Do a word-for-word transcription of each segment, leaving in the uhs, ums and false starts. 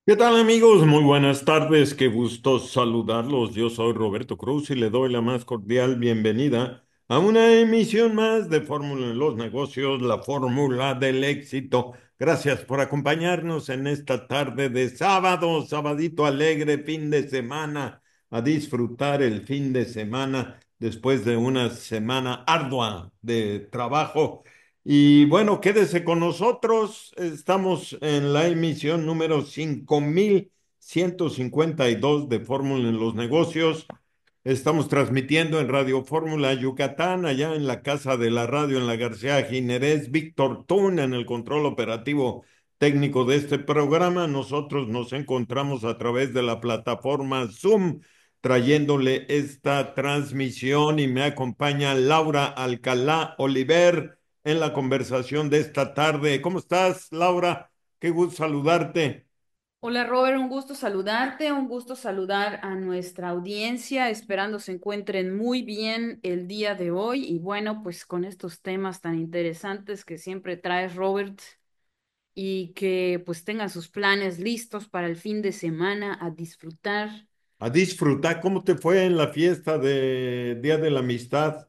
¿Qué tal amigos? Muy buenas tardes, qué gusto saludarlos. Yo soy Roberto Cruz y le doy la más cordial bienvenida a una emisión más de Fórmula en los Negocios, la fórmula del éxito. Gracias por acompañarnos en esta tarde de sábado, sabadito alegre, fin de semana, a disfrutar el fin de semana después de una semana ardua de trabajo. Y bueno, quédese con nosotros. Estamos en la emisión número cinco mil ciento cincuenta y dos de Fórmula en los Negocios. Estamos transmitiendo en Radio Fórmula Yucatán, allá en la Casa de la Radio en la García Jiménez, Víctor Tun en el control operativo técnico de este programa. Nosotros nos encontramos a través de la plataforma Zoom, trayéndole esta transmisión y me acompaña Laura Alcalá Oliver en la conversación de esta tarde. ¿Cómo estás, Laura? Qué gusto saludarte. Hola Robert, un gusto saludarte, un gusto saludar a nuestra audiencia, esperando se encuentren muy bien el día de hoy y bueno, pues con estos temas tan interesantes que siempre traes Robert y que pues tengan sus planes listos para el fin de semana a disfrutar. A disfrutar. ¿Cómo te fue en la fiesta de Día de la Amistad?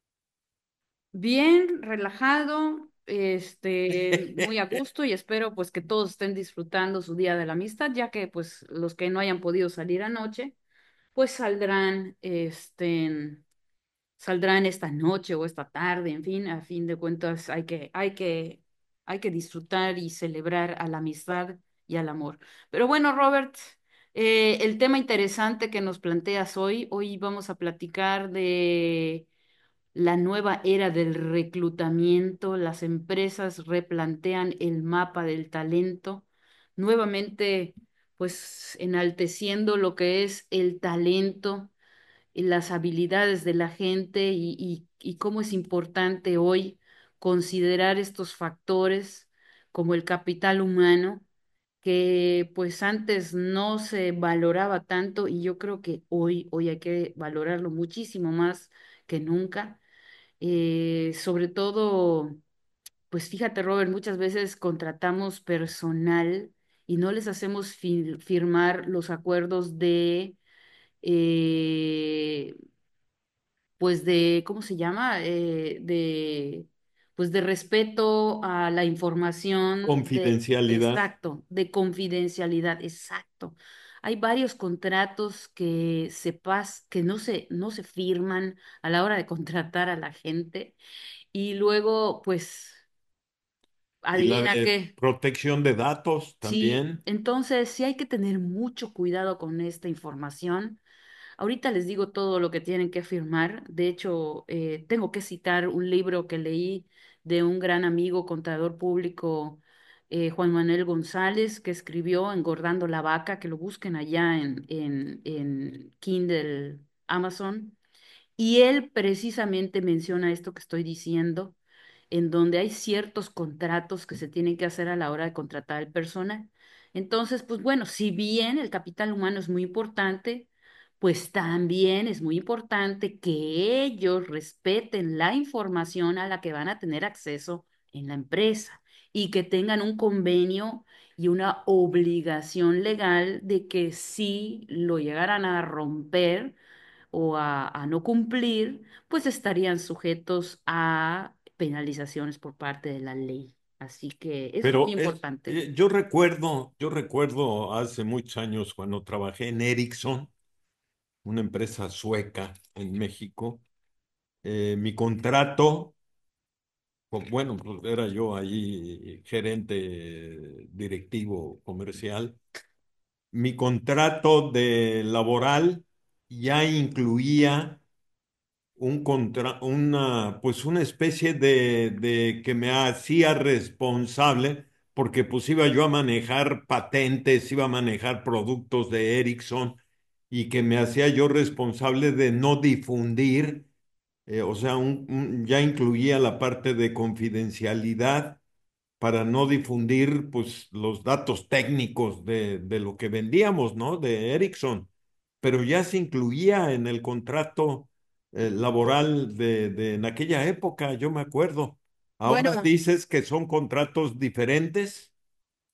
Bien, relajado, este, muy a gusto y espero pues que todos estén disfrutando su día de la amistad, ya que pues los que no hayan podido salir anoche, pues saldrán, este saldrán esta noche o esta tarde, en fin, a fin de cuentas hay que, hay que, hay que disfrutar y celebrar a la amistad y al amor. Pero bueno, Robert, eh, el tema interesante que nos planteas hoy, hoy vamos a platicar de la nueva era del reclutamiento, las empresas replantean el mapa del talento, nuevamente, pues enalteciendo lo que es el talento y las habilidades de la gente y, y, y cómo es importante hoy considerar estos factores como el capital humano, que pues antes no se valoraba tanto y yo creo que hoy, hoy hay que valorarlo muchísimo más que nunca. Eh, sobre todo, pues fíjate, Robert, muchas veces contratamos personal y no les hacemos fi- firmar los acuerdos de eh, pues de, ¿cómo se llama? Eh, de, pues de respeto a la información, de, Confidencialidad. exacto, de confidencialidad, exacto. Hay varios contratos que se pas, que no se, no se firman a la hora de contratar a la gente y luego, pues, Y la adivina de qué. protección de datos Sí, también. entonces sí hay que tener mucho cuidado con esta información. Ahorita les digo todo lo que tienen que firmar. De hecho, eh, tengo que citar un libro que leí de un gran amigo contador público, eh, Juan Manuel González, que escribió Engordando la Vaca, que lo busquen allá en, en, en Kindle, Amazon. Y él precisamente menciona esto que estoy diciendo, en donde hay ciertos contratos que se tienen que hacer a la hora de contratar al personal. Entonces, pues bueno, si bien el capital humano es muy importante, pues también es muy importante que ellos respeten la información a la que van a tener acceso en la empresa y que tengan un convenio y una obligación legal de que si lo llegaran a romper, o a, a no cumplir, pues estarían sujetos a penalizaciones por parte de la ley. Así que eso es muy Pero es- importante. eh, yo recuerdo, yo recuerdo hace muchos años cuando trabajé en Ericsson, una empresa sueca en México. Eh, mi contrato, pues, bueno, pues era yo ahí gerente directivo comercial. Mi contrato de laboral ya incluía un contra, una, pues una especie de, de que me hacía responsable, porque pues iba yo a manejar patentes, iba a manejar productos de Ericsson y que me hacía yo responsable de no difundir, eh, o sea, un- un- ya incluía la parte de confidencialidad para no difundir pues los datos técnicos de, de lo que vendíamos, ¿no? De Ericsson, pero ya se incluía en el contrato eh, laboral de, de en aquella época, yo me acuerdo. Ahora Bueno, dices que son contratos diferentes.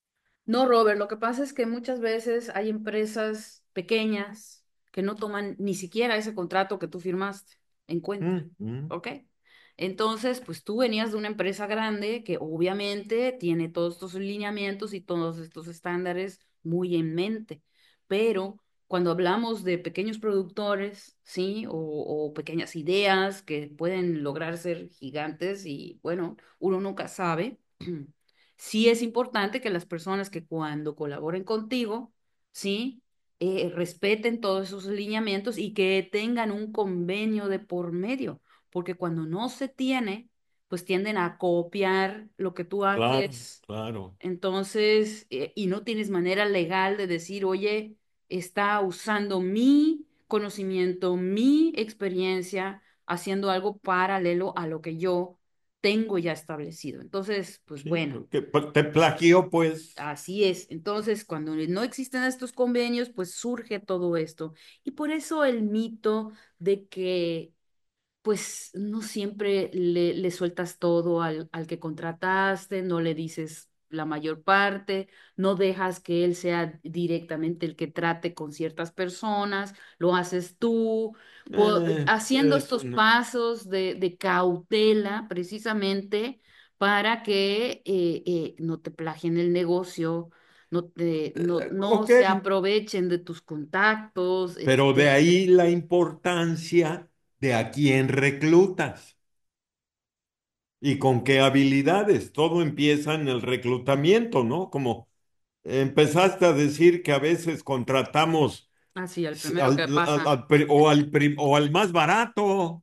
No, Robert, lo que pasa es que muchas veces hay empresas pequeñas que no toman ni siquiera ese contrato que tú firmaste en cuenta, Mm, mm. ¿ok? Entonces, pues tú venías de una empresa grande que obviamente tiene todos estos lineamientos y todos estos estándares muy en mente, pero cuando hablamos de pequeños productores, ¿sí? O, o pequeñas ideas que pueden lograr ser gigantes y bueno, uno nunca sabe. Sí es importante que las personas que cuando colaboren contigo, ¿sí? Eh, respeten todos esos lineamientos y que tengan un convenio de por medio, porque cuando no se tiene, pues tienden a copiar lo que tú Claro, haces. claro. Entonces, eh, y no tienes manera legal de decir, oye, está usando mi conocimiento, mi experiencia, haciendo algo paralelo a lo que yo tengo ya establecido. Entonces, pues Sí, bueno, porque pa- te plagió, pues. así es. Entonces, cuando no existen estos convenios, pues surge todo esto. Y por eso el mito de que pues no siempre le, le sueltas todo al, al que contrataste, no le dices la mayor parte, no dejas que él sea directamente el que trate con ciertas personas, lo haces tú, po- Eh, haciendo eso estos no. pasos de, de cautela precisamente para que eh, eh, no te plagien el negocio. No, te, no, Eh, no ok, se aprovechen de tus contactos, pero de etcétera. ahí la importancia de a quién reclutas y con qué habilidades. Todo empieza en el reclutamiento, ¿no? Como empezaste a decir que a veces contratamos Así, el s- primero al- que al- pasa. al pri- o, al prim- o al más barato,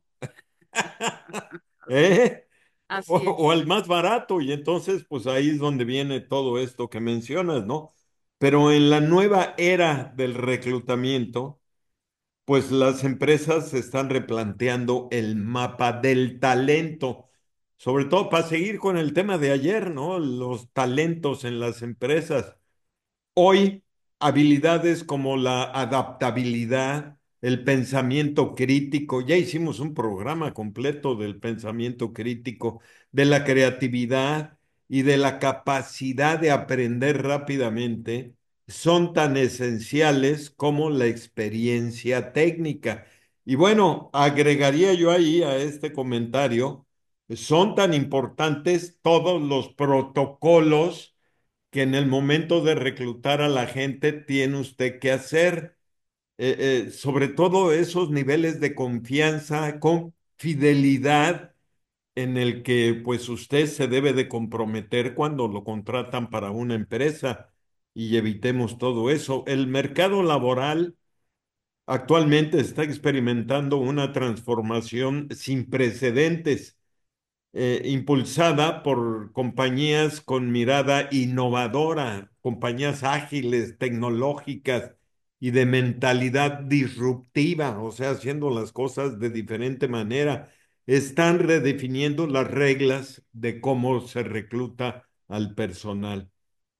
Así, ¿eh? O, así o es. al más barato, y entonces pues ahí es donde viene todo esto que mencionas, ¿no? Pero en la nueva era del reclutamiento, pues las empresas se están replanteando el mapa del talento, sobre todo para seguir con el tema de ayer, ¿no? Los talentos en las empresas. Hoy, habilidades como la adaptabilidad, el pensamiento crítico, ya hicimos un programa completo del pensamiento crítico, de la creatividad y de la capacidad de aprender rápidamente, son tan esenciales como la experiencia técnica. Y bueno, agregaría yo ahí a este comentario, son tan importantes todos los protocolos que en el momento de reclutar a la gente tiene usted que hacer, eh, eh, sobre todo esos niveles de confianza, con fidelidad en el que pues usted se debe de comprometer cuando lo contratan para una empresa y evitemos todo eso. El mercado laboral actualmente está experimentando una transformación sin precedentes, eh, impulsada por compañías con mirada innovadora, compañías ágiles, tecnológicas y de mentalidad disruptiva, o sea, haciendo las cosas de diferente manera. Están redefiniendo las reglas de cómo se recluta al personal.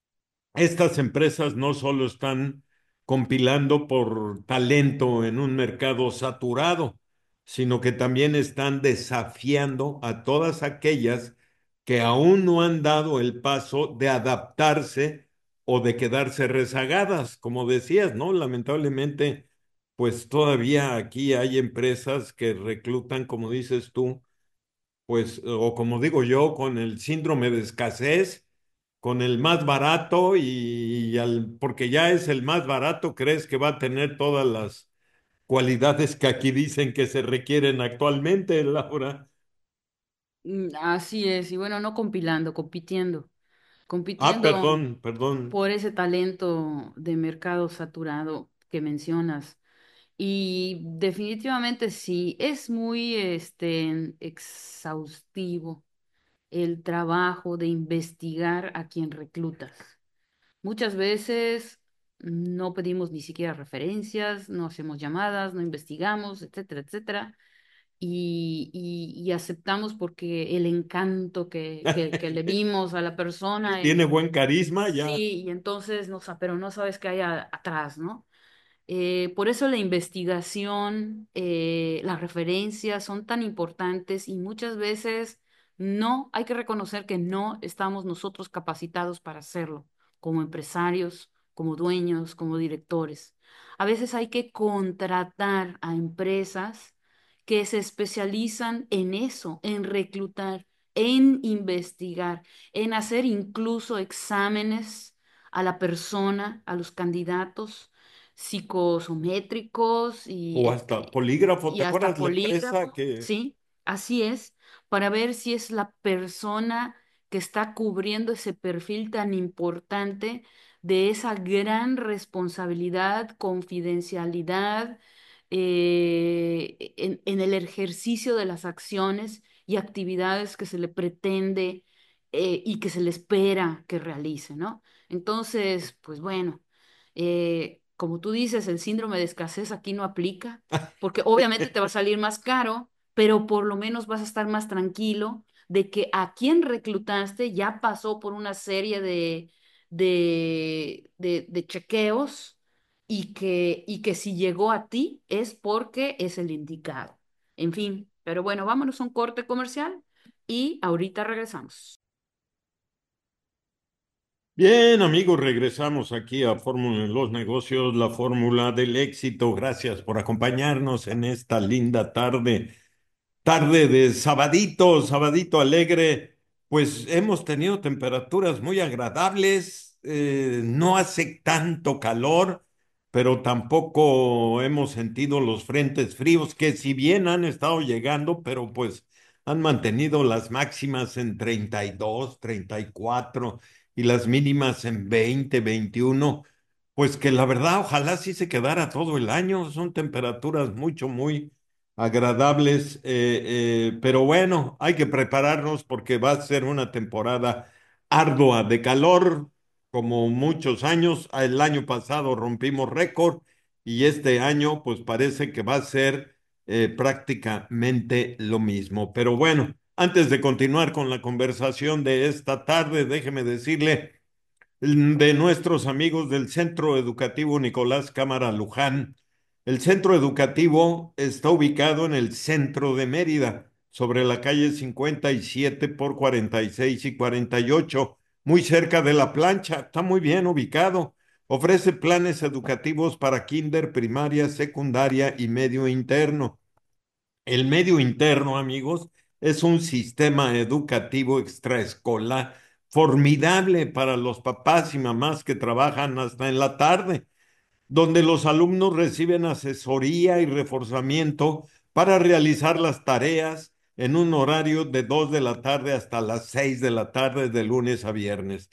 Estas empresas no solo están compilando por talento en un mercado saturado, sino que también están desafiando a todas aquellas que aún no han dado el paso de adaptarse o de quedarse rezagadas, como decías, ¿no? Lamentablemente, pues todavía aquí hay empresas que reclutan, como dices tú, pues, o como digo yo, con el síndrome de escasez, con el más barato y, al, porque ya es el más barato, crees que va a tener todas las cualidades que aquí dicen que se requieren actualmente, Laura. Mm, así es. Y bueno, no compilando, compitiendo. Ah, Compitiendo perdón, perdón. por ese talento de mercado saturado que mencionas. Y definitivamente sí, es muy este, exhaustivo el trabajo de investigar a quien reclutas. Muchas veces no pedimos ni siquiera referencias, no hacemos llamadas, no investigamos, etcétera, etcétera. Y, y- y aceptamos porque el encanto que, que, que le vimos a la persona, Tiene en- buen carisma, ya. sí, y entonces, no, sa- pero no sabes qué hay a- atrás, ¿no? Eh, por eso la investigación, eh, las referencias son tan importantes y muchas veces no, hay que reconocer que no estamos nosotros capacitados para hacerlo como empresarios, como dueños, como directores. A veces hay que contratar a empresas que se especializan en eso, en reclutar, en investigar, en hacer incluso exámenes a la persona, a los candidatos psicosométricos O y, hasta eh, polígrafo, y ¿te hasta acuerdas la empresa polígrafo, que... ¿sí? Así es, para ver si es la persona que está cubriendo ese perfil tan importante de esa gran responsabilidad, confidencialidad, eh, en, en el ejercicio de las acciones y actividades que se le pretende eh, y que se le espera que realice, ¿no? Entonces, pues bueno, eh, como tú dices, el síndrome de escasez aquí no aplica, porque obviamente te va a salir más caro, pero por lo menos vas a estar más tranquilo de que a quien reclutaste ya pasó por una serie de, de, de, de chequeos y que, y que si llegó a ti es porque es el indicado. En fin, pero bueno, vámonos a un corte comercial y ahorita regresamos. Bien, amigos, regresamos aquí a Fórmula en los Negocios, la fórmula del éxito. Gracias por acompañarnos en esta linda tarde. Tarde de sabadito, sabadito alegre, pues hemos tenido temperaturas muy agradables, eh, no hace tanto calor, pero tampoco hemos sentido los frentes fríos que si bien han estado llegando, pero pues han mantenido las máximas en treinta y dos, treinta y cuatro y las mínimas en veinte, veintiuno. Pues que la verdad ojalá sí se quedara todo el año, son temperaturas mucho, muy agradables, eh, eh, pero bueno, hay que prepararnos porque va a ser una temporada ardua de calor, como muchos años. El año pasado rompimos récord y este año pues parece que va a ser eh, prácticamente lo mismo. Pero bueno, antes de continuar con la conversación de esta tarde, déjeme decirle de nuestros amigos del Centro Educativo Nicolás Cámara Luján. El centro educativo está ubicado en el centro de Mérida, sobre la calle cincuenta y siete por cuarenta y seis y cuarenta y ocho, muy cerca de la plancha. Está muy bien ubicado. Ofrece planes educativos para kinder, primaria, secundaria y medio interno. El medio interno, amigos, es un sistema educativo extraescolar formidable para los papás y mamás que trabajan hasta en la tarde, donde los alumnos reciben asesoría y reforzamiento para realizar las tareas en un horario de dos de la tarde hasta las seis de la tarde de lunes a viernes.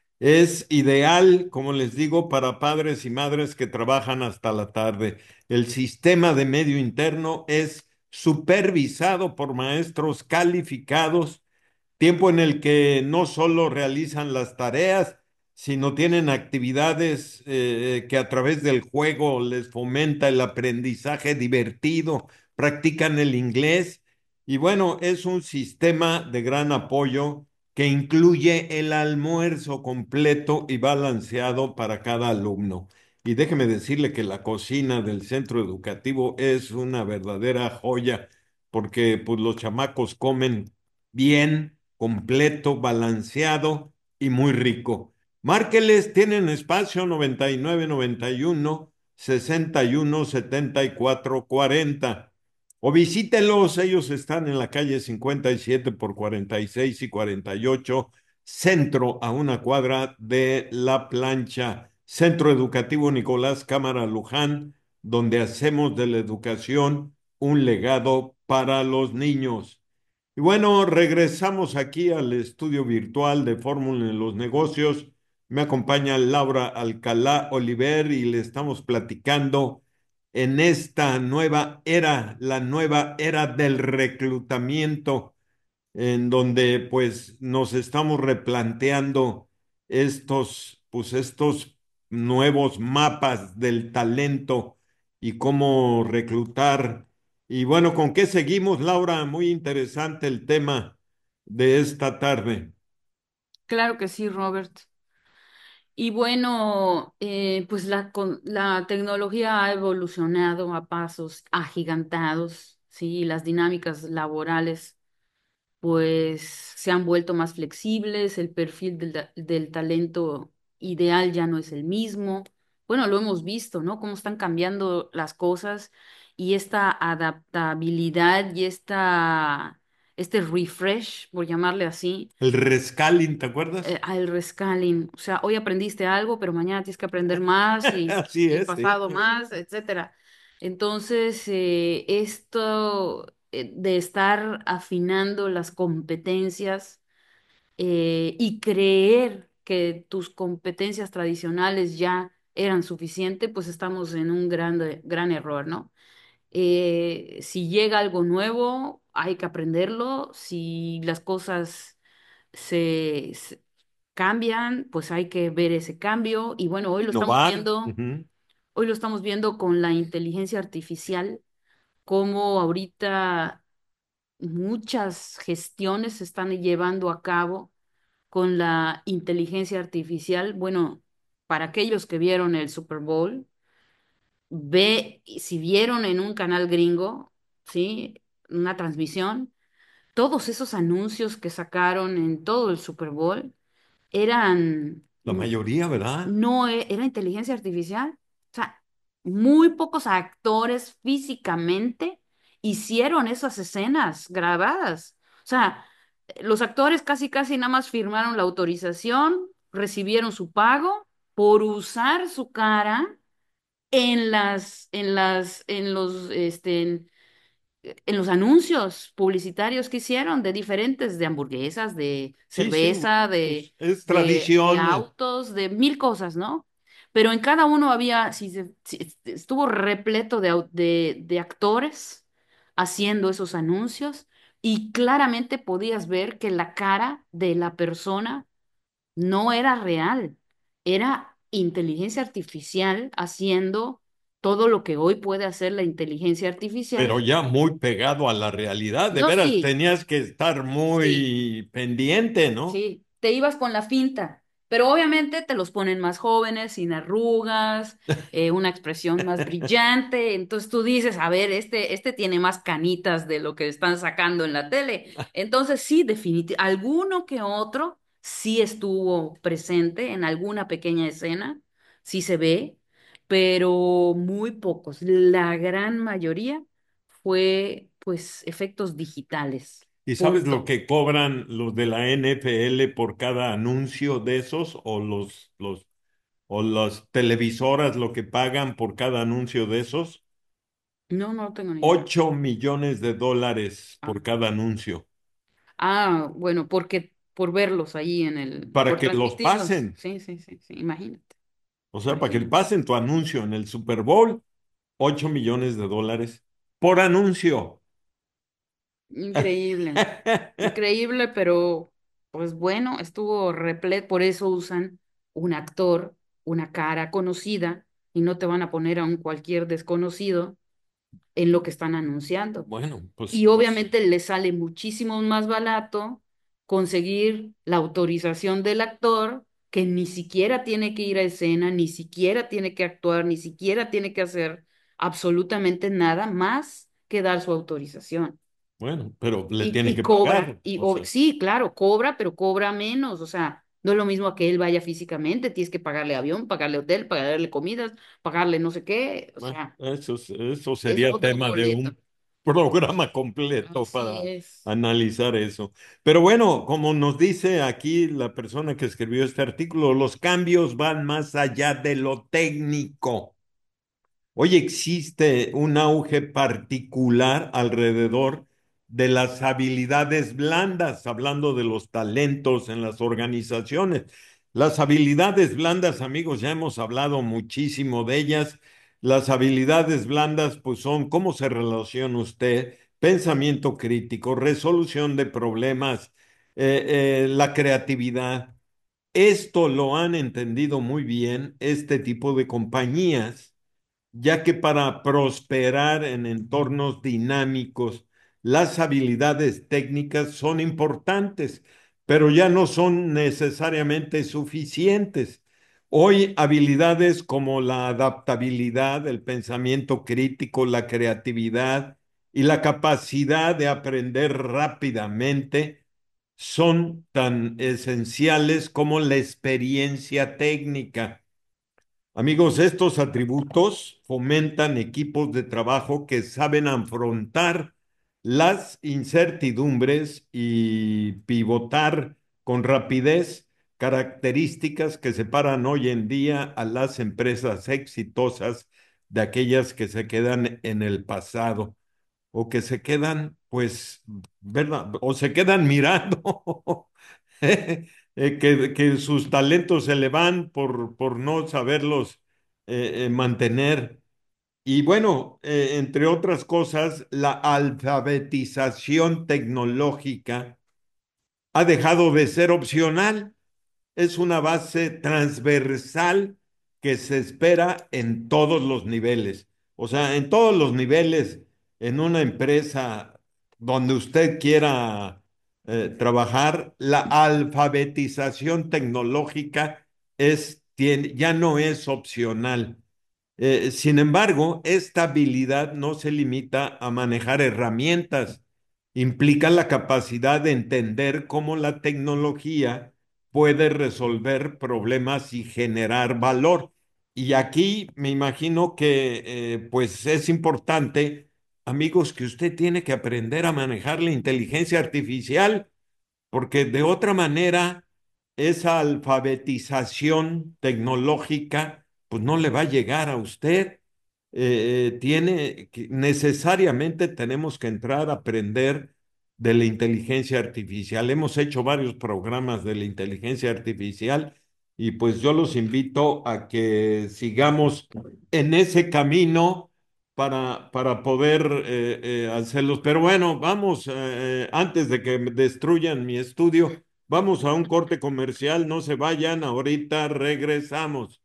Es ideal, como les digo, para padres y madres que trabajan hasta la tarde. El sistema de medio interno es supervisado por maestros calificados, tiempo en el que no solo realizan las tareas, sino tienen actividades eh, que a través del juego les fomenta el aprendizaje divertido, practican el inglés y bueno, es un sistema de gran apoyo que incluye el almuerzo completo y balanceado para cada alumno. Y déjeme decirle que la cocina del centro educativo es una verdadera joya, porque pues los chamacos comen bien, completo, balanceado y muy rico. Márqueles, tienen espacio noventa y nueve noventa y uno sesenta y uno setenta y cuatro cuarenta. O visítelos, ellos están en la calle cincuenta y siete por cuarenta y seis y cuarenta y ocho, centro a una cuadra de La Plancha, Centro Educativo Nicolás Cámara Luján, donde hacemos de la educación un legado para los niños. Y bueno, regresamos aquí al estudio virtual de Fórmula en los Negocios. Me acompaña Laura Alcalá Oliver y le estamos platicando en esta nueva era, la nueva era del reclutamiento, en donde pues nos estamos replanteando estos, pues estos nuevos mapas del talento y cómo reclutar. Y bueno, ¿con qué seguimos, Laura? Muy interesante el tema de esta tarde. Claro que sí, Robert. Y bueno, eh, pues la, con- la tecnología ha evolucionado a pasos agigantados, ¿sí? Y las dinámicas laborales pues se han vuelto más flexibles, el perfil del, da- del talento ideal ya no es el mismo. Bueno, lo hemos visto, ¿no? Cómo están cambiando las cosas y esta adaptabilidad y esta, este refresh, por llamarle así, El rescaling, ¿te eh, acuerdas? al rescaling. O sea, hoy aprendiste algo, pero mañana tienes que aprender más y, Así y es, sí. pasado más, etcétera. Entonces, eh, esto eh, de estar afinando las competencias eh, y creer que tus competencias tradicionales ya eran suficientes, pues estamos en un gran, gran error, ¿no? Eh, si llega algo nuevo, hay que aprenderlo. Si las cosas se, se cambian, pues hay que ver ese cambio. Y bueno, hoy lo estamos Innovar. viendo, Ujú. hoy lo estamos viendo con la inteligencia artificial, cómo ahorita muchas gestiones se están llevando a cabo con la inteligencia artificial. Bueno, para aquellos que vieron el Super Bowl, ve, si vieron en un canal gringo, ¿sí? Una transmisión, todos esos anuncios que sacaron en todo el Super Bowl eran, La mm, mayoría, ¿verdad? no e- era inteligencia artificial. O sea, muy pocos actores físicamente hicieron esas escenas grabadas. O sea, los actores casi casi nada más firmaron la autorización, recibieron su pago por usar su cara en las, en las, en los, este, en los anuncios publicitarios que hicieron de diferentes, de hamburguesas, de Sí, sí, cerveza, pues de, es de, de tradición. eh, autos, de mil cosas, ¿no? Pero en cada uno había, si se- si estuvo repleto de, au- de, de actores haciendo esos anuncios y claramente podías ver que la cara de la persona no era real, era inteligencia artificial haciendo todo lo que hoy puede hacer la inteligencia artificial. Pero ya muy pegado a la realidad. De No, veras, sí, tenías que estar sí, muy pendiente, ¿no? sí, te ibas con la finta, pero obviamente te los ponen más jóvenes, sin arrugas, eh, una expresión más brillante, entonces tú dices, a ver, este, este tiene más canitas de lo que están sacando en la tele. Entonces sí, definitivamente, alguno que otro sí estuvo presente en alguna pequeña escena, sí se ve, pero muy pocos. La gran mayoría fue pues efectos digitales. ¿Y sabes lo Punto. que cobran los de la N F L por cada anuncio de esos? ¿O los, los, o las televisoras lo que pagan por cada anuncio de esos? No, no tengo ni idea. Ocho millones de dólares Ah, por cada anuncio. ah, bueno, porque por verlos ahí en el, Para por que los transmitirlos. pasen. Sí, sí, sí, sí, imagínate, O sea, para que imagínate. pasen tu anuncio en el Super Bowl, ocho millones de dólares por anuncio. Increíble, increíble, pero pues bueno, estuvo repleto, por eso usan un actor, una cara conocida, y no te van a poner a un cualquier desconocido en lo que están anunciando. Bueno, pues, Y pues, obviamente le sale muchísimo más barato conseguir la autorización del actor, que ni siquiera tiene que ir a escena, ni siquiera tiene que actuar, ni siquiera tiene que hacer absolutamente nada más que dar su autorización. bueno, pero le Y, tienen y que cobra, pagar. y O ob- sea, sí, claro, cobra, pero cobra menos, o sea, no es lo mismo que él vaya físicamente, tienes que pagarle avión, pagarle hotel, pagarle comidas, pagarle no sé qué, o bueno, sea, eso, es- eso es sería otro tema de boleto. un programa completo Así para es. analizar eso. Pero bueno, como nos dice aquí la persona que escribió este artículo, los cambios van más allá de lo técnico. Hoy existe un auge particular alrededor de las habilidades blandas, hablando de los talentos en las organizaciones. Las habilidades blandas, amigos, ya hemos hablado muchísimo de ellas. Las habilidades blandas, pues son cómo se relaciona usted, pensamiento crítico, resolución de problemas, eh, eh, la creatividad. Esto lo han entendido muy bien este tipo de compañías ya que para prosperar en entornos dinámicos, las habilidades técnicas son importantes, pero ya no son necesariamente suficientes. Hoy habilidades como la adaptabilidad, el pensamiento crítico, la creatividad y la capacidad de aprender rápidamente son tan esenciales como la experiencia técnica. Amigos, estos atributos fomentan equipos de trabajo que saben afrontar las incertidumbres y pivotar con rapidez, características que separan hoy en día a las empresas exitosas de aquellas que se quedan en el pasado o que se quedan, pues, ¿verdad? O se quedan mirando, eh, que, que sus talentos se le van por, por no saberlos eh, eh, mantener. Y bueno, eh, entre otras cosas, la alfabetización tecnológica ha dejado de ser opcional, es una base transversal que se espera en todos los niveles. O sea, en todos los niveles, en una empresa donde usted quiera eh, trabajar, la alfabetización tecnológica es, tiene, ya no es opcional. Eh, sin embargo, esta habilidad no se limita a manejar herramientas, implica la capacidad de entender cómo la tecnología puede resolver problemas y generar valor. Y aquí me imagino que eh, pues es importante, amigos, que usted tiene que aprender a manejar la inteligencia artificial porque de otra manera esa alfabetización tecnológica pues no le va a llegar a usted. Eh, tiene que- necesariamente tenemos que entrar a aprender de la inteligencia artificial. Hemos hecho varios programas de la inteligencia artificial y pues yo los invito a que sigamos en ese camino para, para poder eh, eh, hacerlos. Pero bueno, vamos, eh, eh, antes de que me destruyan mi estudio, vamos a un corte comercial, no se vayan, ahorita regresamos.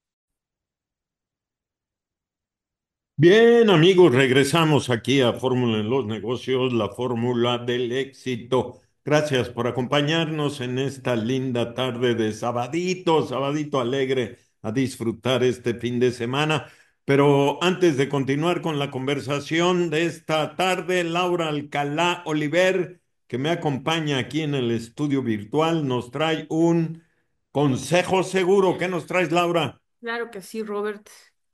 Bien, amigos, regresamos aquí a Fórmula en los Negocios, la fórmula del éxito. Gracias por acompañarnos en esta linda tarde de sabadito, sabadito alegre, a disfrutar este fin de semana. Pero antes de continuar con la conversación de esta tarde, Laura Alcalá Oliver, que me acompaña aquí en el estudio virtual, nos trae un consejo seguro. ¿Qué nos traes, Laura? Claro que sí, Robert.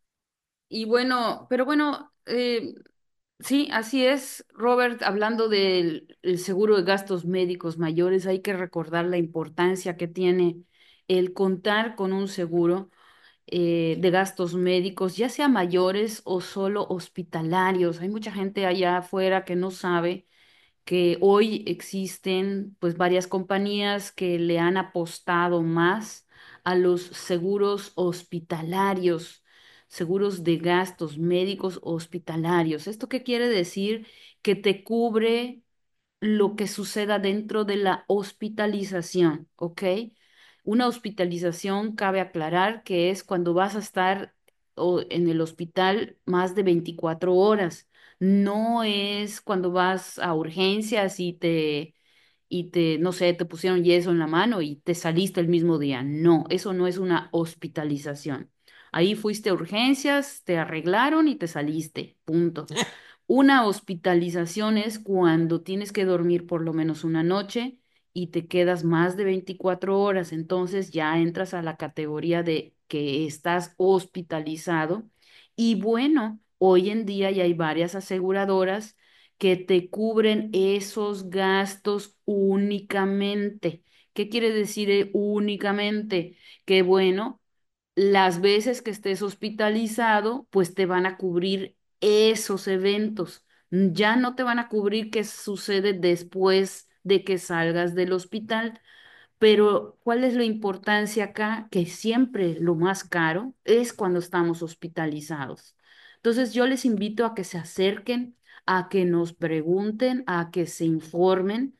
Y bueno, pero bueno, eh, sí, así es, Robert, hablando del el seguro de gastos médicos mayores, hay que recordar la importancia que tiene el contar con un seguro eh, de gastos médicos, ya sea mayores o solo hospitalarios. Hay mucha gente allá afuera que no sabe que hoy existen pues varias compañías que le han apostado más a los seguros hospitalarios, seguros de gastos médicos hospitalarios. ¿Esto qué quiere decir? Que te cubre lo que suceda dentro de la hospitalización, ¿ok? Una hospitalización, cabe aclarar, que es cuando vas a estar o- en el hospital más de veinticuatro horas. No es cuando vas a urgencias y te, y te, no sé, te pusieron yeso en la mano y te saliste el mismo día. No, eso no es una hospitalización. Ahí fuiste a urgencias, te arreglaron y te saliste. Punto. Una hospitalización es cuando tienes que dormir por lo menos una noche y te quedas más de veinticuatro horas. Entonces ya entras a la categoría de que estás hospitalizado. Y bueno, hoy en día ya hay varias aseguradoras que te cubren esos gastos únicamente. ¿Qué quiere decir eh, únicamente? Que bueno, las veces que estés hospitalizado, pues te van a cubrir esos eventos. Ya no te van a cubrir qué sucede después de que salgas del hospital. Pero ¿cuál es la importancia acá? Que siempre lo más caro es cuando estamos hospitalizados. Entonces yo les invito a que se acerquen, a que nos pregunten, a que se informen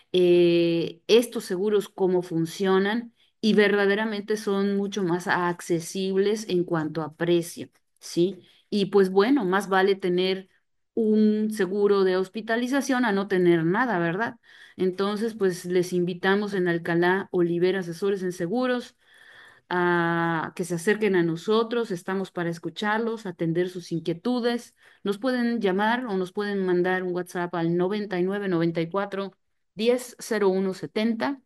eh, estos seguros cómo funcionan y verdaderamente son mucho más accesibles en cuanto a precio, ¿sí? Y pues bueno, más vale tener un seguro de hospitalización a no tener nada, ¿verdad? Entonces, pues les invitamos en Alcalá Oliver Asesores en Seguros a que se acerquen a nosotros, estamos para escucharlos, atender sus inquietudes. Nos pueden llamar o nos pueden mandar un WhatsApp al noventa y nueve noventa y cuatro diez cero uno setenta.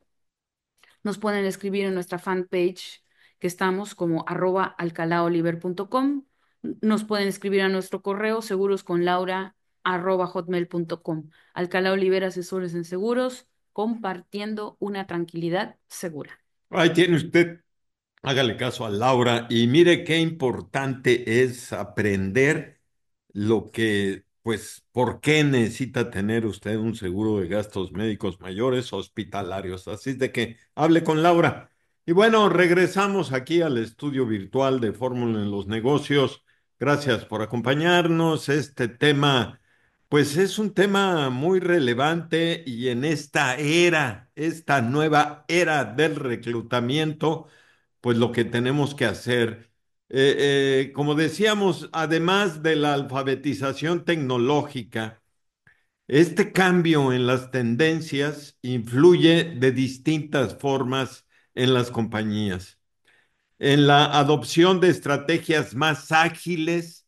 Nos pueden escribir en nuestra fanpage que estamos como arroba alcalaoliver punto com. Nos pueden escribir a nuestro correo seguros con Laura arroba hotmail punto com. Alcalá Oliver Asesores en Seguros, compartiendo una tranquilidad segura. Ahí tiene usted. Hágale caso a Laura y mire qué importante es aprender lo que, pues, por qué necesita tener usted un seguro de gastos médicos mayores hospitalarios. Así es de que hable con Laura. Y bueno, regresamos aquí al estudio virtual de Fórmula en los Negocios. Gracias por acompañarnos. Este tema, pues, es un tema muy relevante y en esta era, esta nueva era del reclutamiento pues lo que tenemos que hacer. Eh, eh, como decíamos, además de la alfabetización tecnológica, este cambio en las tendencias influye de distintas formas en las compañías en la adopción de estrategias más ágiles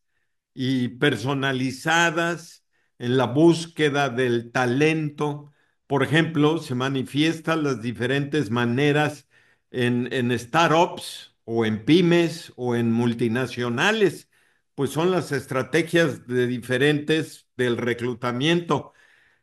y personalizadas, en la búsqueda del talento. Por ejemplo, se manifiestan las diferentes maneras en, en startups o en pymes o en multinacionales, pues son las estrategias de diferentes del reclutamiento.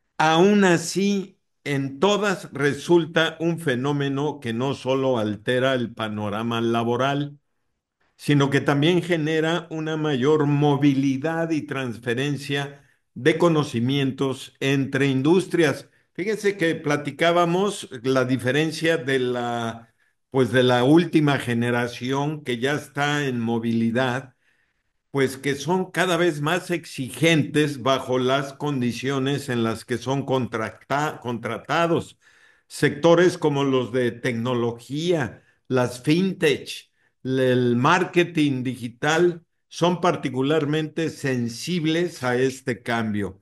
Aún así, en todas resulta un fenómeno que no solo altera el panorama laboral, sino que también genera una mayor movilidad y transferencia de conocimientos entre industrias. Fíjense que platicábamos la diferencia de la, pues de la última generación que ya está en movilidad pues que son cada vez más exigentes bajo las condiciones en las que son contrata- contratados. Sectores como los de tecnología, las fintech, el marketing digital son particularmente sensibles a este cambio,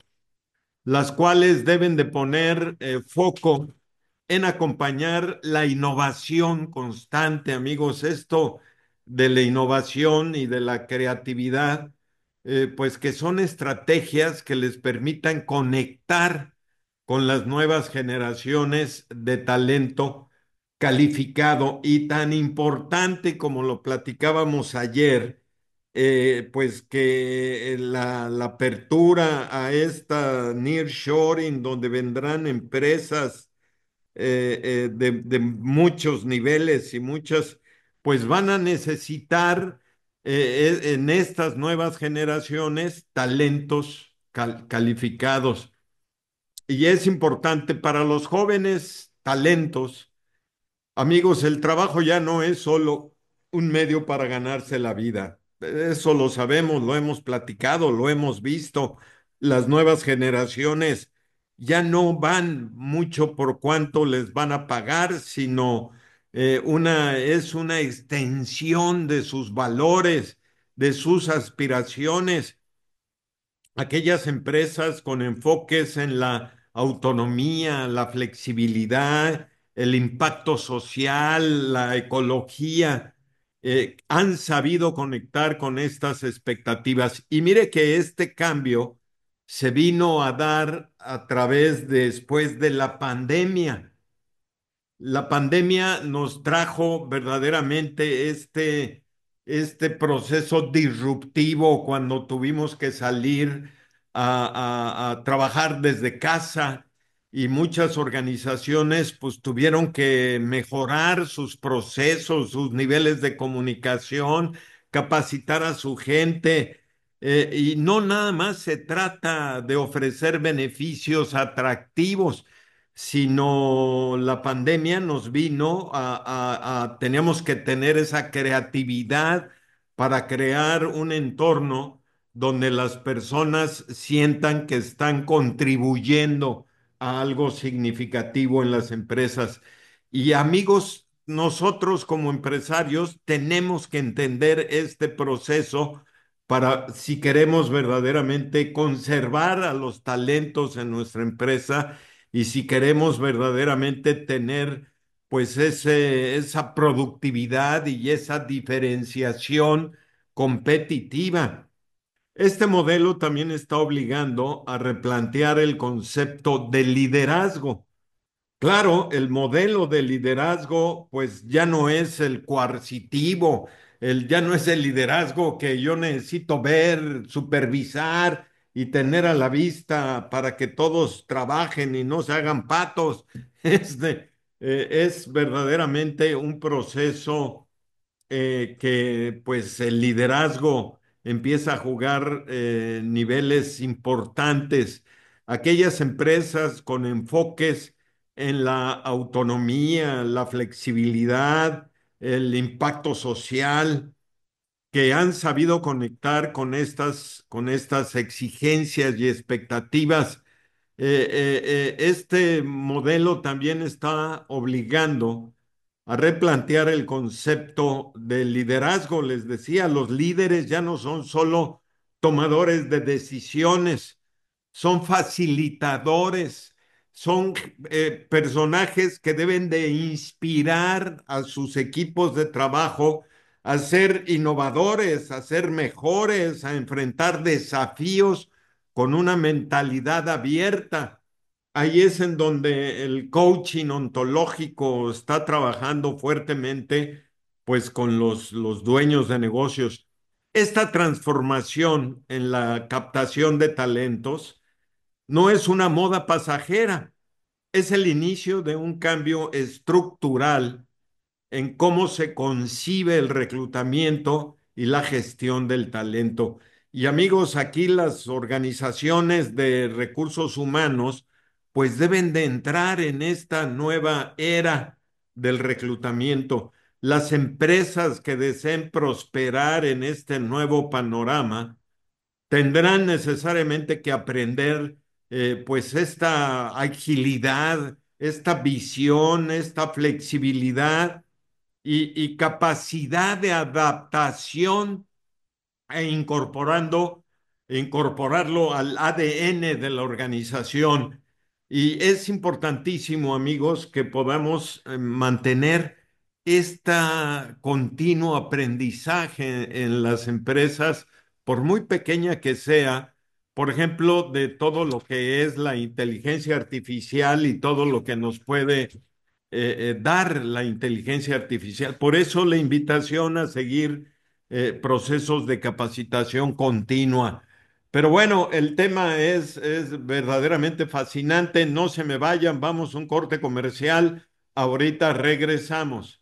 las cuales deben de poner eh, foco en acompañar la innovación constante, amigos. Esto de la innovación y de la creatividad, eh, pues que son estrategias que les permitan conectar con las nuevas generaciones de talento calificado y tan importante como lo platicábamos ayer, eh, pues que eh, la, la apertura a esta nearshoring, donde vendrán empresas eh, eh, de, de muchos niveles y muchas, pues van a necesitar eh, eh, en estas nuevas generaciones talentos cal- calificados. Y es importante para los jóvenes talentos. Amigos, el trabajo ya no es solo un medio para ganarse la vida. Eso lo sabemos, lo hemos platicado, lo hemos visto. Las nuevas generaciones ya no van mucho por cuánto les van a pagar, sino eh, una, es una extensión de sus valores, de sus aspiraciones. Aquellas empresas con enfoques en la autonomía, la flexibilidad, el impacto social, la ecología, eh, han sabido conectar con estas expectativas. Y mire que este cambio se vino a dar a través después de la pandemia. La pandemia nos trajo verdaderamente este, este proceso disruptivo cuando tuvimos que salir a, a- a trabajar desde casa y muchas organizaciones pues tuvieron que mejorar sus procesos, sus niveles de comunicación, capacitar a su gente. Eh, y no nada más se trata de ofrecer beneficios atractivos, sino la pandemia nos vino a, a, a- teníamos que tener esa creatividad para crear un entorno donde las personas sientan que están contribuyendo a algo significativo en las empresas. Y amigos, nosotros como empresarios tenemos que entender este proceso para, si queremos verdaderamente conservar a los talentos en nuestra empresa y si queremos verdaderamente tener pues ese, esa productividad y esa diferenciación competitiva. Este modelo también está obligando a replantear el concepto de liderazgo. Claro, el modelo de liderazgo pues ya no es el coercitivo, el, ya no es el liderazgo que yo necesito ver, supervisar y tener a la vista para que todos trabajen y no se hagan patos. Este, eh, es verdaderamente un proceso eh, que pues el liderazgo empieza a jugar eh, niveles importantes. Aquellas empresas con enfoques en la autonomía, la flexibilidad, el impacto social, que han sabido conectar con estas, con estas exigencias y expectativas. Eh, eh, eh, este modelo también está obligando a replantear el concepto del liderazgo. Les decía, los líderes ya no son solo tomadores de decisiones, son facilitadores, son eh, personajes que deben de inspirar a sus equipos de trabajo a ser innovadores, a ser mejores, a enfrentar desafíos con una mentalidad abierta. Ahí es en donde el coaching ontológico está trabajando fuertemente, pues con los, los dueños de negocios. Esta transformación en la captación de talentos no es una moda pasajera, es el inicio de un cambio estructural en cómo se concibe el reclutamiento y la gestión del talento. Y amigos, aquí las organizaciones de recursos humanos pues deben de entrar en esta nueva era del reclutamiento. Las empresas que deseen prosperar en este nuevo panorama tendrán necesariamente que aprender eh, pues esta agilidad, esta visión, esta flexibilidad y, y capacidad de adaptación e incorporando, incorporarlo al A D N de la organización. Y es importantísimo, amigos, que podamos eh, mantener este continuo aprendizaje en las empresas, por muy pequeña que sea, por ejemplo, de todo lo que es la inteligencia artificial y todo lo que nos puede eh, eh, dar la inteligencia artificial. Por eso la invitación a seguir eh, procesos de capacitación continua. Pero bueno, el tema es, es verdaderamente fascinante. No se me vayan, vamos a un corte comercial. Ahorita regresamos.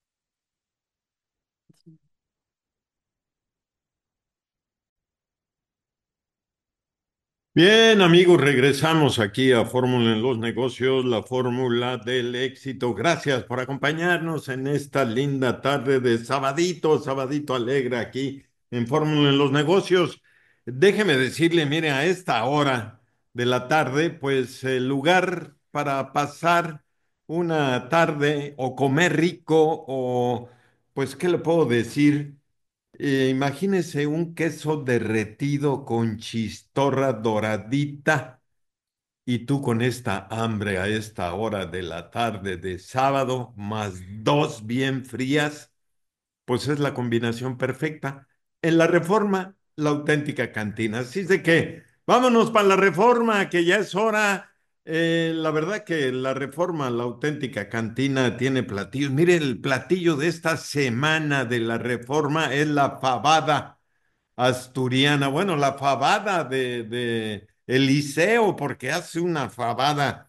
Bien, amigos, regresamos aquí a Fórmula en los Negocios, la fórmula del éxito. Gracias por acompañarnos en esta linda tarde de sabadito, sabadito alegre aquí en Fórmula en los Negocios. Déjeme decirle, mire, a esta hora de la tarde, pues el lugar para pasar una tarde o comer rico o, pues, ¿qué le puedo decir? Eh, imagínese un queso derretido con chistorra doradita y tú con esta hambre a esta hora de la tarde de sábado, más dos bien frías, pues es la combinación perfecta. En la Reforma, la auténtica cantina. Así es de que vámonos para la Reforma, que ya es hora. Eh, la verdad que la Reforma, la auténtica cantina, tiene platillos. Mire, el platillo de esta semana de la Reforma es la fabada asturiana. Bueno, la fabada de, de Eliseo, porque hace una fabada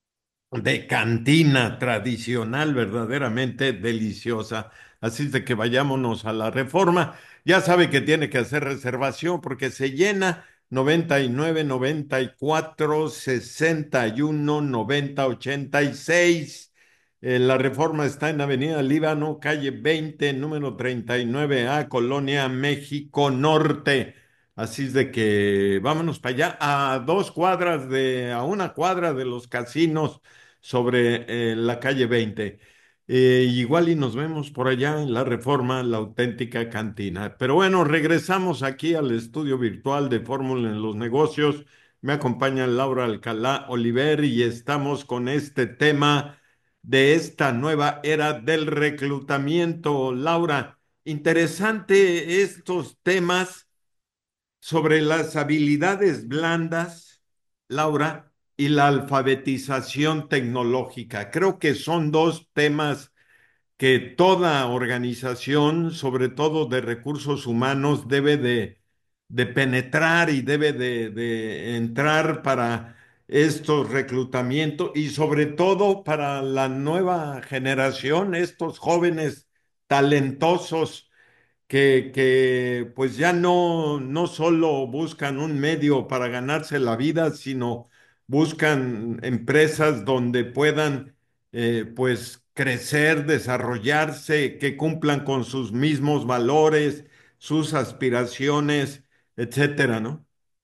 de cantina tradicional verdaderamente deliciosa. Así es de que vayámonos a la Reforma. Ya sabe que tiene que hacer reservación porque se llena noventa y nueve, noventa y cuatro, sesenta y uno, noventa, ochenta y seis. Eh, la Reforma está en Avenida Líbano, calle veinte, número treinta y nueve A, Colonia México Norte. Así es de que vámonos para allá, a dos cuadras de, a una cuadra de los casinos sobre eh, la calle veinte. Eh, igual y nos vemos por allá en la Reforma, la auténtica cantina. Pero bueno, regresamos aquí al estudio virtual de Fórmula en los Negocios. Me acompaña Laura Alcalá Oliver y estamos con este tema de esta nueva era del reclutamiento. Laura, interesante estos temas sobre las habilidades blandas, Laura, y la alfabetización tecnológica. Creo que son dos temas que toda organización, sobre todo de recursos humanos, debe de, de penetrar y debe de, de entrar para estos reclutamientos y sobre todo para la nueva generación, estos jóvenes talentosos que, que pues ya no, no solo buscan un medio para ganarse la vida, sino buscan empresas donde puedan eh, pues crecer, desarrollarse, que cumplan con sus mismos valores, sus aspiraciones, etcétera, ¿no?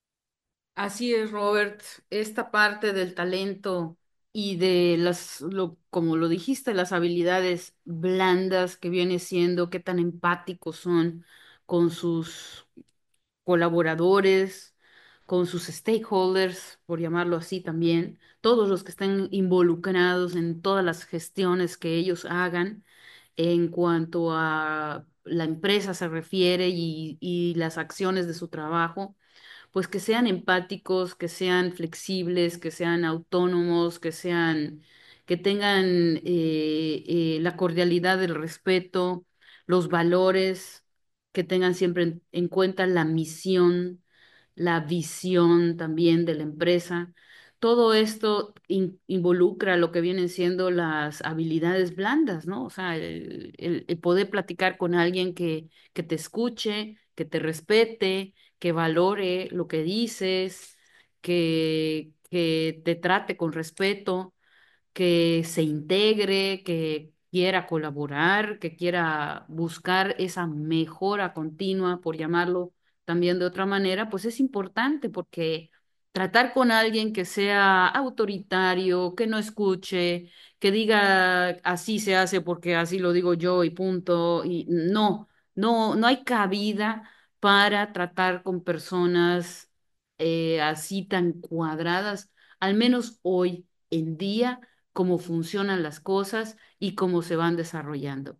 Así es, Robert. Esta parte del talento y de las, lo, como lo dijiste, las habilidades blandas que viene siendo, qué tan empáticos son con sus colaboradores, con sus stakeholders, por llamarlo así también, todos los que estén involucrados en todas las gestiones que ellos hagan en cuanto a la empresa se refiere y, y las acciones de su trabajo, pues que sean empáticos, que sean flexibles, que sean autónomos, que sean, que tengan eh, eh, la cordialidad del respeto, los valores, que tengan siempre en, en cuenta la misión, la visión también de la empresa. Todo esto in- involucra lo que vienen siendo las habilidades blandas, ¿no? O sea, el, el- el poder platicar con alguien que, que te escuche, que te respete, que valore lo que dices, que, que te trate con respeto, que se integre, que quiera colaborar, que quiera buscar esa mejora continua, por llamarlo también de otra manera, pues es importante porque tratar con alguien que sea autoritario, que no escuche, que diga así se hace porque así lo digo yo y punto, y no, no, no hay cabida para tratar con personas eh, así tan cuadradas, al menos hoy en día cómo funcionan las cosas y cómo se van desarrollando.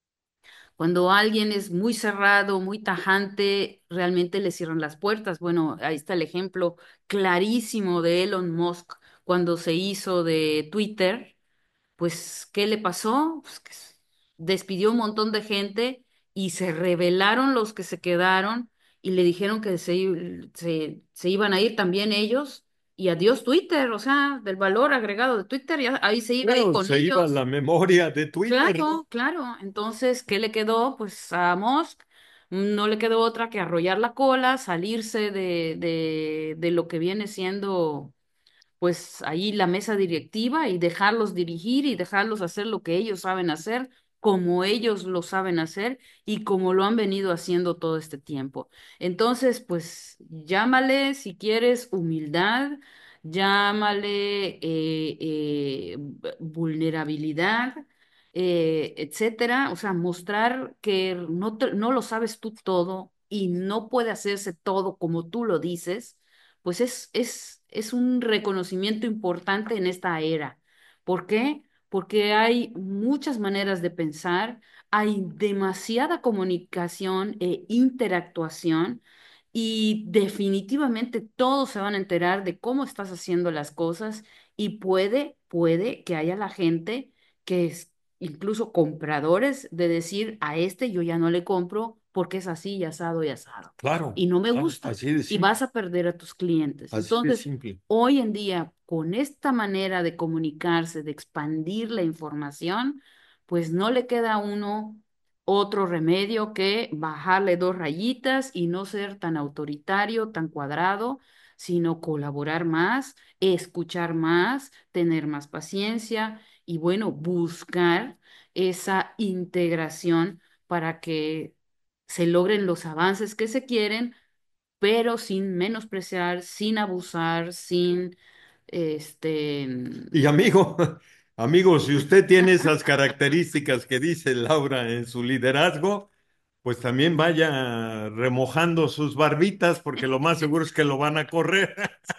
Cuando alguien es muy cerrado, muy tajante, realmente le cierran las puertas. Bueno, ahí está el ejemplo clarísimo de Elon Musk cuando se hizo de Twitter. Pues, ¿qué le pasó? Pues que s- despidió un montón de gente y se rebelaron los que se quedaron y le dijeron que se, i- se, se iban a ir también ellos y adiós Twitter, o sea, del valor agregado de Twitter, ya ahí se iba a ir Claro, con se iba la ellos. memoria de Twitter, ¿no? Claro, claro. Entonces, ¿qué le quedó? Pues a Musk no le quedó otra que arrollar la cola, salirse de, de, de lo que viene siendo pues ahí la mesa directiva y dejarlos dirigir y dejarlos hacer lo que ellos saben hacer, como ellos lo saben hacer y como lo han venido haciendo todo este tiempo. Entonces, pues llámale si quieres humildad, llámale eh, eh, v- vulnerabilidad. Eh, etcétera, o sea, mostrar que no, te- no lo sabes tú todo y no puede hacerse todo como tú lo dices, pues es, es, es un reconocimiento importante en esta era. ¿Por qué? Porque hay muchas maneras de pensar, hay demasiada comunicación e interactuación y definitivamente todos se van a enterar de cómo estás haciendo las cosas y puede, puede que haya la gente que es incluso compradores de decir a este yo ya no le compro porque es así y asado y asado Claro, y no me claro, gusta así de y vas simple, a perder a tus clientes. así de Entonces, simple. hoy en día, con esta manera de comunicarse, de expandir la información, pues no le queda a uno otro remedio que bajarle dos rayitas y no ser tan autoritario, tan cuadrado, sino colaborar más, escuchar más, tener más paciencia y bueno, buscar esa integración para que se logren los avances que se quieren pero sin menospreciar, sin abusar, sin este, Y amigo, amigo, si usted tiene esas características que dice Laura en su liderazgo, pues también vaya remojando sus barbitas, porque lo más seguro es que lo van a correr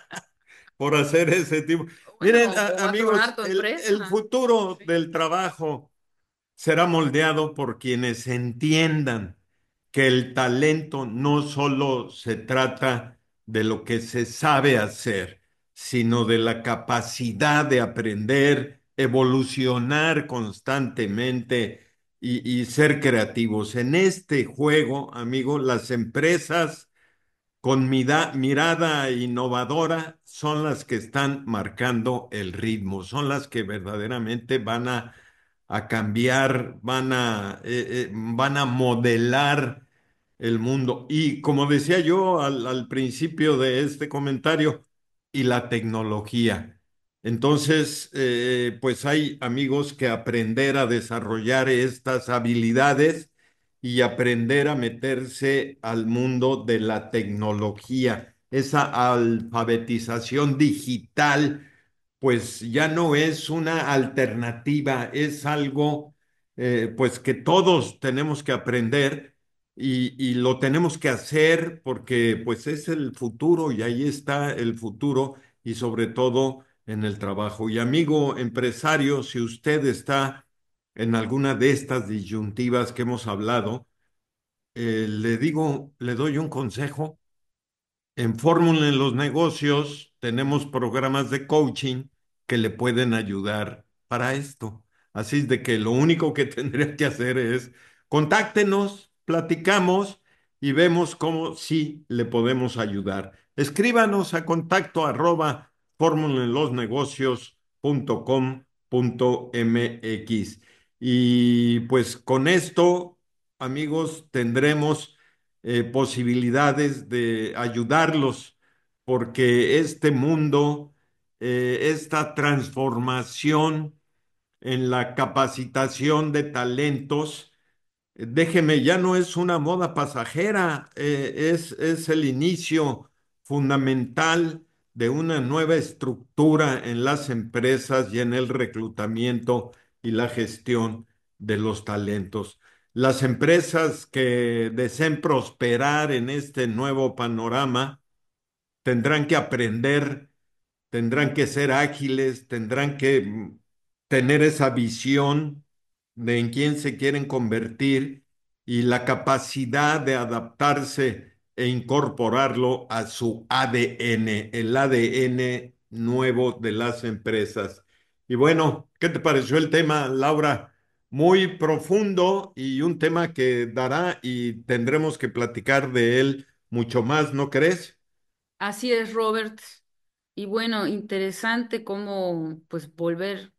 por hacer ese tipo. Miren, bueno, o a- va a tronar amigos, tu el, el empresa. futuro Sí. del trabajo será moldeado por quienes entiendan que el talento no solo se trata de lo que se sabe hacer, sino de la capacidad de aprender, evolucionar constantemente y, y ser creativos. En este juego, amigo, las empresas con mida- mirada innovadora son las que están marcando el ritmo, son las que verdaderamente van a, a cambiar, van a, eh, eh, van a modelar el mundo. Y como decía yo al, al principio de este comentario, y la tecnología. Entonces, eh, pues hay amigos que aprender a desarrollar estas habilidades y aprender a meterse al mundo de la tecnología. Esa alfabetización digital, pues ya no es una alternativa, es algo eh, pues que todos tenemos que aprender y, y lo tenemos que hacer porque pues es el futuro y ahí está el futuro y sobre todo en el trabajo. Y amigo empresario, si usted está en alguna de estas disyuntivas que hemos hablado, eh, le digo, le doy un consejo. En Fórmula en los negocios tenemos programas de coaching que le pueden ayudar para esto. Así es de que lo único que tendría que hacer es contáctenos, platicamos y vemos cómo sí le podemos ayudar. Escríbanos a contacto arroba formulaenlosnegocios.com.mx. Y pues con esto, amigos, tendremos eh, posibilidades de ayudarlos, porque este mundo, eh, esta transformación en la capacitación de talentos, eh, déjeme, ya no es una moda pasajera, eh, es, es el inicio fundamental de una nueva estructura en las empresas y en el reclutamiento y la gestión de los talentos. Las empresas que deseen prosperar en este nuevo panorama tendrán que aprender, tendrán que ser ágiles, tendrán que mm, tener esa visión de en quién se quieren convertir y la capacidad de adaptarse e incorporarlo a su A D N, el A D N nuevo de las empresas. Y bueno, ¿qué te pareció el tema, Laura? Muy profundo y un tema que dará y tendremos que platicar de él mucho más, ¿no crees? Así es, Robert. Y bueno, interesante cómo pues volver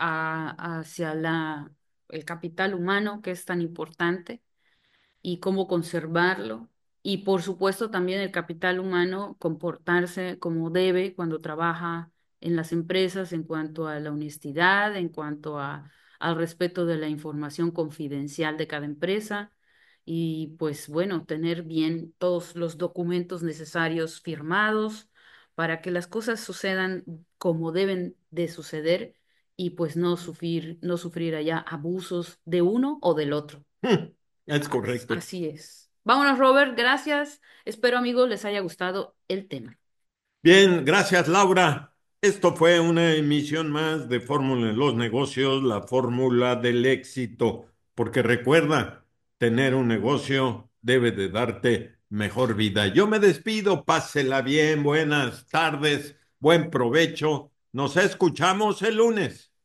a, hacia la, el capital humano que es tan importante y cómo conservarlo. Y por supuesto también el capital humano comportarse como debe cuando trabaja en las empresas en cuanto a la honestidad, en cuanto a, al respeto de la información confidencial de cada empresa y pues bueno, tener bien todos los documentos necesarios firmados para que las cosas sucedan como deben de suceder y pues no sufrir, no sufrir allá abusos de uno o del otro. Es As- correcto. Así es. Vámonos, Robert, gracias. Espero, amigos, les haya gustado el tema. Bien, gracias Laura. Esto fue una emisión más de Fórmula en los negocios, la fórmula del éxito, porque recuerda, tener un negocio debe de darte mejor vida. Yo me despido, pásela bien, buenas tardes, buen provecho. Nos escuchamos el lunes.